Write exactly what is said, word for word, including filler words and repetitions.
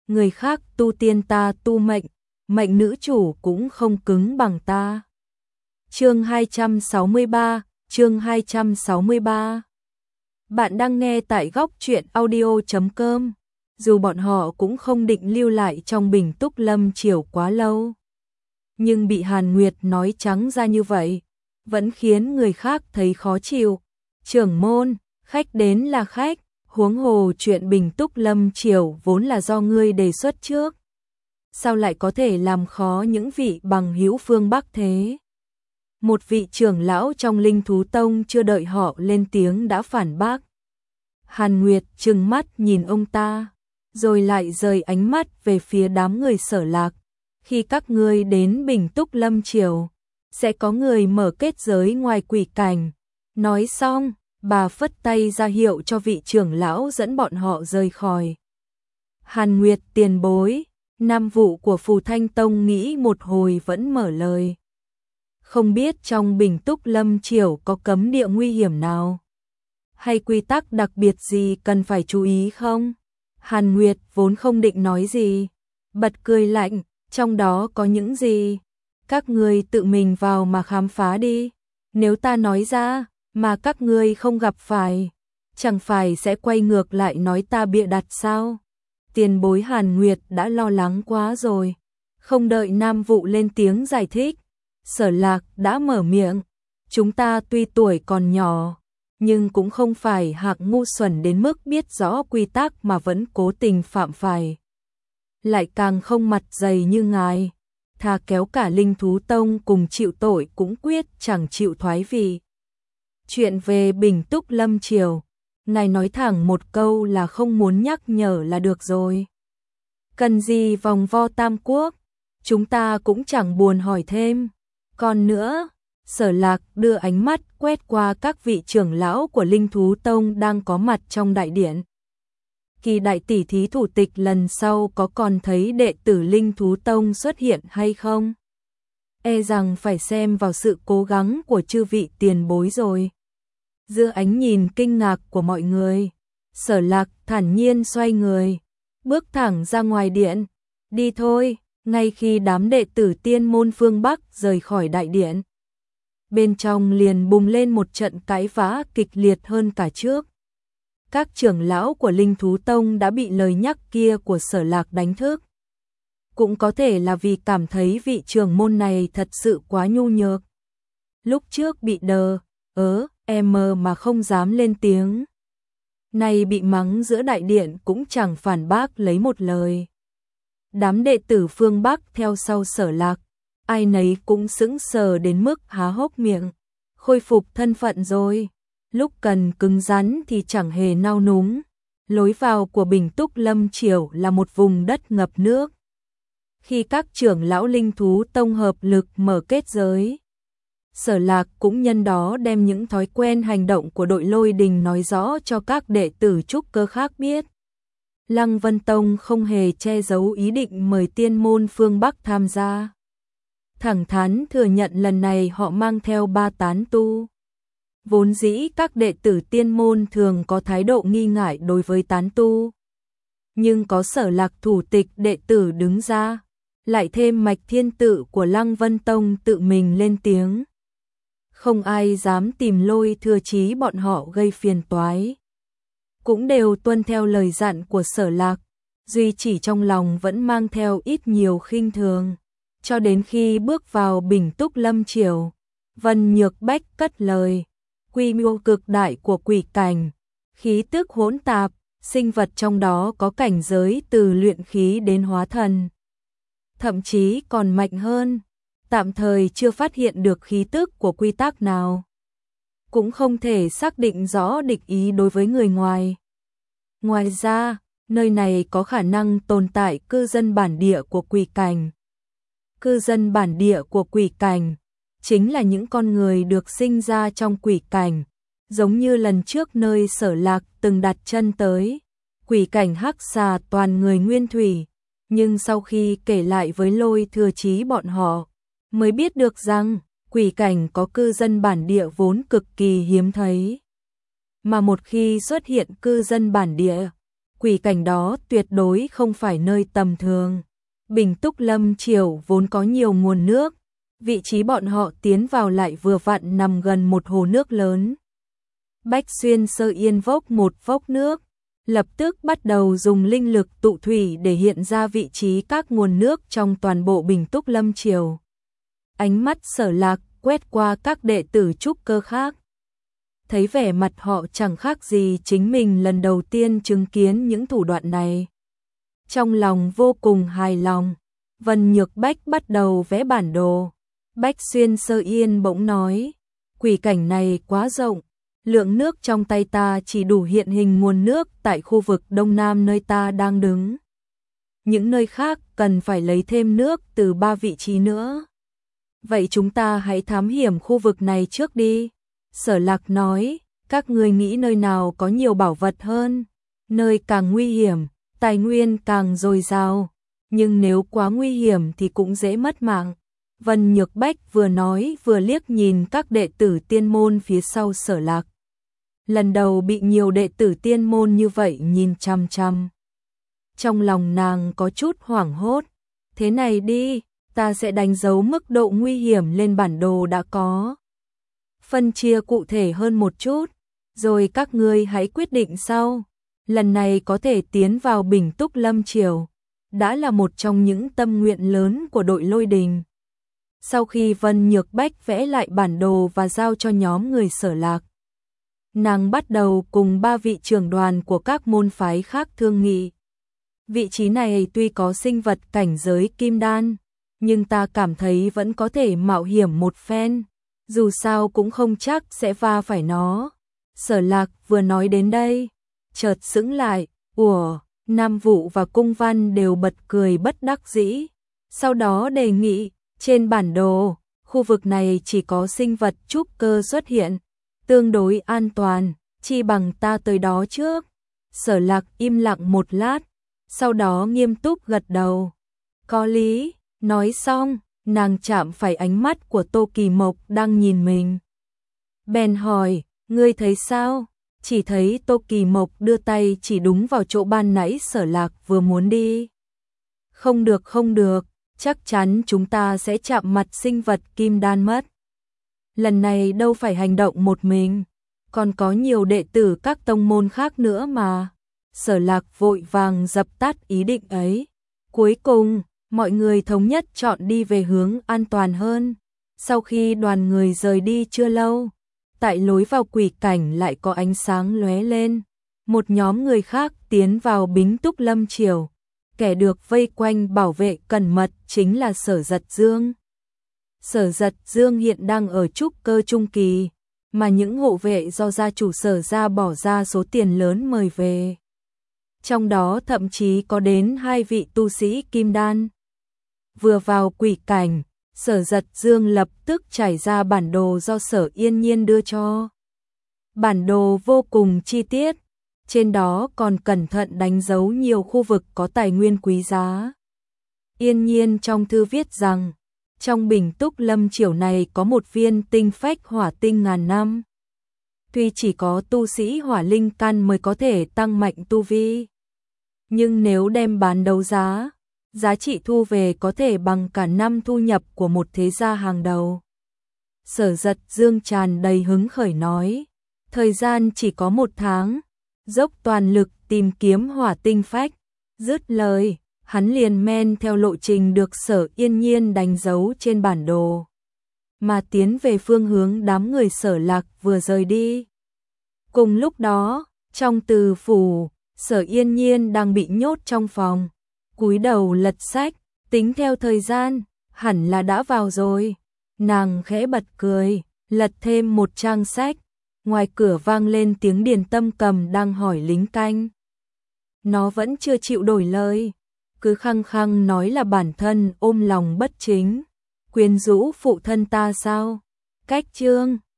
người khác tu tiên ta tu mệnh, mệnh nữ chủ cũng không cứng bằng ta. Chương hai trăm sáu mươi ba, chương hai trăm sáu mươi ba. Bạn đang nghe tại góc truyện audio chấm com. Dù bọn họ cũng không định lưu lại trong Bình Túc Lâm Triều quá lâu, nhưng bị Hàn Nguyệt nói trắng ra như vậy, vẫn khiến người khác thấy khó chịu. Trưởng môn, khách đến là khách, huống hồ chuyện Bình Túc Lâm Triều vốn là do ngươi đề xuất trước. Sao lại có thể làm khó những vị bằng hữu phương Bắc thế? Một vị trưởng lão trong Linh Thú Tông chưa đợi họ lên tiếng đã phản bác. Hàn Nguyệt trừng mắt nhìn ông ta, rồi lại rời ánh mắt về phía đám người Sở Lạc. Khi các ngươi đến Bình Túc Lâm Triều, sẽ có người mở kết giới ngoài quỷ cảnh. Nói xong, bà phất tay ra hiệu cho vị trưởng lão dẫn bọn họ rời khỏi. Hàn Nguyệt tiền bối, nam vụ của Phù Thanh Tông nghĩ một hồi vẫn mở lời. Không biết trong Bình Túc Lâm Triều có cấm địa nguy hiểm nào? Hay quy tắc đặc biệt gì cần phải chú ý không? Hàn Nguyệt vốn không định nói gì, bật cười lạnh, trong đó có những gì? Các ngươi tự mình vào mà khám phá đi. Nếu ta nói ra, mà các ngươi không gặp phải, chẳng phải sẽ quay ngược lại nói ta bịa đặt sao? Tiền bối Hàn Nguyệt đã lo lắng quá rồi. Không đợi nam vụ lên tiếng giải thích, Sở Lạc đã mở miệng. Chúng ta tuy tuổi còn nhỏ, nhưng cũng không phải hạng ngu xuẩn đến mức biết rõ quy tắc mà vẫn cố tình phạm phải. Lại càng không mặt dày như ngài, thà kéo cả Linh Thú Tông cùng chịu tội cũng quyết chẳng chịu thoái vị. Chuyện về Bình Túc Lâm Triều, ngài nói thẳng một câu là không muốn nhắc nhở là được rồi. Cần gì vòng vo tam quốc, chúng ta cũng chẳng buồn hỏi thêm. Còn nữa, Sở Lạc đưa ánh mắt quét qua các vị trưởng lão của Linh Thú Tông đang có mặt trong đại điện. Kỳ đại tỷ thí thủ tịch lần sau có còn thấy đệ tử Linh Thú Tông xuất hiện hay không? E rằng phải xem vào sự cố gắng của chư vị tiền bối rồi. Giữa ánh nhìn kinh ngạc của mọi người, Sở Lạc thản nhiên xoay người, bước thẳng ra ngoài điện. Đi thôi. Ngay khi đám đệ tử tiên môn phương Bắc rời khỏi đại điện, bên trong liền bùng lên một trận cãi vã kịch liệt hơn cả trước. Các trưởng lão của Linh Thú Tông đã bị lời nhắc kia của Sở Lạc đánh thức. Cũng có thể là vì cảm thấy vị trưởng môn này thật sự quá nhu nhược. Lúc trước bị đờ, ớ, em mờ mà không dám lên tiếng. Nay bị mắng giữa đại điện cũng chẳng phản bác lấy một lời. Đám đệ tử phương Bắc theo sau Sở Lạc, ai nấy cũng sững sờ đến mức há hốc miệng. Khôi phục thân phận rồi, lúc cần cứng rắn thì chẳng hề nao núng. Lối vào của Bình Túc Lâm Triều là một vùng đất ngập nước. Khi các trưởng lão Linh Thú Tông hợp lực mở kết giới, Sở Lạc cũng nhân đó đem những thói quen hành động của đội Lôi Đình nói rõ cho các đệ tử trúc cơ khác biết. Lăng Vân Tông không hề che giấu ý định mời tiên môn phương Bắc tham gia. Thẳng thắn thừa nhận lần này họ mang theo ba tán tu. Vốn dĩ các đệ tử tiên môn thường có thái độ nghi ngại đối với tán tu. Nhưng có Sở Lạc thủ tịch đệ tử đứng ra, lại thêm Mạch Thiên Tự của Lăng Vân Tông tự mình lên tiếng. Không ai dám tìm Lôi Thừa Chí bọn họ gây phiền toái. Cũng đều tuân theo lời dặn của Sở Lạc, duy chỉ trong lòng vẫn mang theo ít nhiều khinh thường. Cho đến khi bước vào Bình Túc Lâm Triều, Vân Nhược Bách cất lời, quy mô cực đại của quỷ cảnh, khí tức hỗn tạp, sinh vật trong đó có cảnh giới từ luyện khí đến hóa thần. Thậm chí còn mạnh hơn, tạm thời chưa phát hiện được khí tức của quy tắc nào. Cũng không thể xác định rõ địch ý đối với người ngoài. Ngoài ra, nơi này có khả năng tồn tại cư dân bản địa của quỷ cảnh. Cư dân bản địa của quỷ cảnh chính là những con người được sinh ra trong quỷ cảnh, giống như lần trước nơi Sở Lạc từng đặt chân tới. Quỷ cảnh hắc xà toàn người nguyên thủy, nhưng sau khi kể lại với Lôi Thừa Chí bọn họ, mới biết được rằng quỷ cảnh có cư dân bản địa vốn cực kỳ hiếm thấy. Mà một khi xuất hiện cư dân bản địa, quỷ cảnh đó tuyệt đối không phải nơi tầm thường. Bình Túc Lâm Triều vốn có nhiều nguồn nước, vị trí bọn họ tiến vào lại vừa vặn nằm gần một hồ nước lớn. Bách Xuyên Sơ Yên vốc một vốc nước, lập tức bắt đầu dùng linh lực tụ thủy để hiện ra vị trí các nguồn nước trong toàn bộ Bình Túc Lâm Triều. Ánh mắt Sở Lạc quét qua các đệ tử trúc cơ khác. Thấy vẻ mặt họ chẳng khác gì chính mình lần đầu tiên chứng kiến những thủ đoạn này. Trong lòng vô cùng hài lòng, Vân Nhược Bách bắt đầu vẽ bản đồ. Bách Xuyên Sơ Yên bỗng nói, quỷ cảnh này quá rộng, lượng nước trong tay ta chỉ đủ hiện hình nguồn nước tại khu vực đông nam nơi ta đang đứng. Những nơi khác cần phải lấy thêm nước từ ba vị trí nữa. Vậy chúng ta hãy thám hiểm khu vực này trước đi. Sở Lạc nói, các ngươi nghĩ nơi nào có nhiều bảo vật hơn, nơi càng nguy hiểm, tài nguyên càng dồi dào, nhưng nếu quá nguy hiểm thì cũng dễ mất mạng. Vân Nhược Bách vừa nói vừa liếc nhìn các đệ tử tiên môn phía sau Sở Lạc. Lần đầu bị nhiều đệ tử tiên môn như vậy nhìn chăm chăm. Trong lòng nàng có chút hoảng hốt. Thế này đi, ta sẽ đánh dấu mức độ nguy hiểm lên bản đồ đã có. Phân chia cụ thể hơn một chút, rồi các ngươi hãy quyết định sau. Lần này có thể tiến vào Bình Túc Lâm Triều, đã là một trong những tâm nguyện lớn của đội Lôi Đình. Sau khi Vân Nhược Bách vẽ lại bản đồ và giao cho nhóm người Sở Lạc, nàng bắt đầu cùng ba vị trưởng đoàn của các môn phái khác thương nghị. Vị trí này tuy có sinh vật cảnh giới kim đan, nhưng ta cảm thấy vẫn có thể mạo hiểm một phen, dù sao cũng không chắc sẽ va phải nó. Sở Lạc vừa nói đến đây, chợt sững lại, ủa, Nam Vũ và Cung Văn đều bật cười bất đắc dĩ, sau đó đề nghị, trên bản đồ, khu vực này chỉ có sinh vật trúc cơ xuất hiện, tương đối an toàn, chi bằng ta tới đó trước. Sở Lạc im lặng một lát, sau đó nghiêm túc gật đầu. Có lý, nói xong, nàng chạm phải ánh mắt của Tô Kỳ Mộc đang nhìn mình. Bèn hỏi, ngươi thấy sao? Chỉ thấy Tô Kỳ Mộc đưa tay chỉ đúng vào chỗ ban nãy Sở Lạc vừa muốn đi. Không được không được, chắc chắn chúng ta sẽ chạm mặt sinh vật kim đan mất. Lần này đâu phải hành động một mình, còn có nhiều đệ tử các tông môn khác nữa mà. Sở Lạc vội vàng dập tắt ý định ấy. Cuối cùng, mọi người thống nhất chọn đi về hướng an toàn hơn. Sau khi đoàn người rời đi chưa lâu, tại lối vào quỷ cảnh lại có ánh sáng lóe lên. Một nhóm người khác tiến vào Bính Túc Lâm Triều. Kẻ được vây quanh bảo vệ cẩn mật chính là Sở Giật Dương. Sở Giật Dương hiện đang ở trúc cơ trung kỳ, mà những hộ vệ do gia chủ Sở gia bỏ ra số tiền lớn mời về. Trong đó thậm chí có đến hai vị tu sĩ kim đan. Vừa vào quỷ cảnh, Sở Giật Dương lập tức trải ra bản đồ do Sở Yên Nhiên đưa cho. Bản đồ vô cùng chi tiết, trên đó còn cẩn thận đánh dấu nhiều khu vực có tài nguyên quý giá. Yên Nhiên trong thư viết rằng, trong Bình Túc Lâm Triều này có một viên tinh phách hỏa tinh ngàn năm. Tuy chỉ có tu sĩ hỏa linh căn mới có thể tăng mạnh tu vi, nhưng nếu đem bán đấu giá, giá trị thu về có thể bằng cả năm thu nhập của một thế gia hàng đầu. Sở Giật Dương tràn đầy hứng khởi nói, thời gian chỉ có một tháng, dốc toàn lực tìm kiếm hỏa tinh phách. Dứt lời, hắn liền men theo lộ trình được Sở Yên Nhiên đánh dấu trên bản đồ, mà tiến về phương hướng đám người Sở Lạc vừa rời đi. Cùng lúc đó, trong Từ phủ, Sở Yên Nhiên đang bị nhốt trong phòng, cúi đầu lật sách, tính theo thời gian, hẳn là đã vào rồi. Nàng khẽ bật cười, lật thêm một trang sách. Ngoài cửa vang lên tiếng Điền Tâm Cầm đang hỏi lính canh. Nó vẫn chưa chịu đổi lời, cứ khăng khăng nói là bản thân ôm lòng bất chính, quyến rũ phụ thân ta sao? Cách chương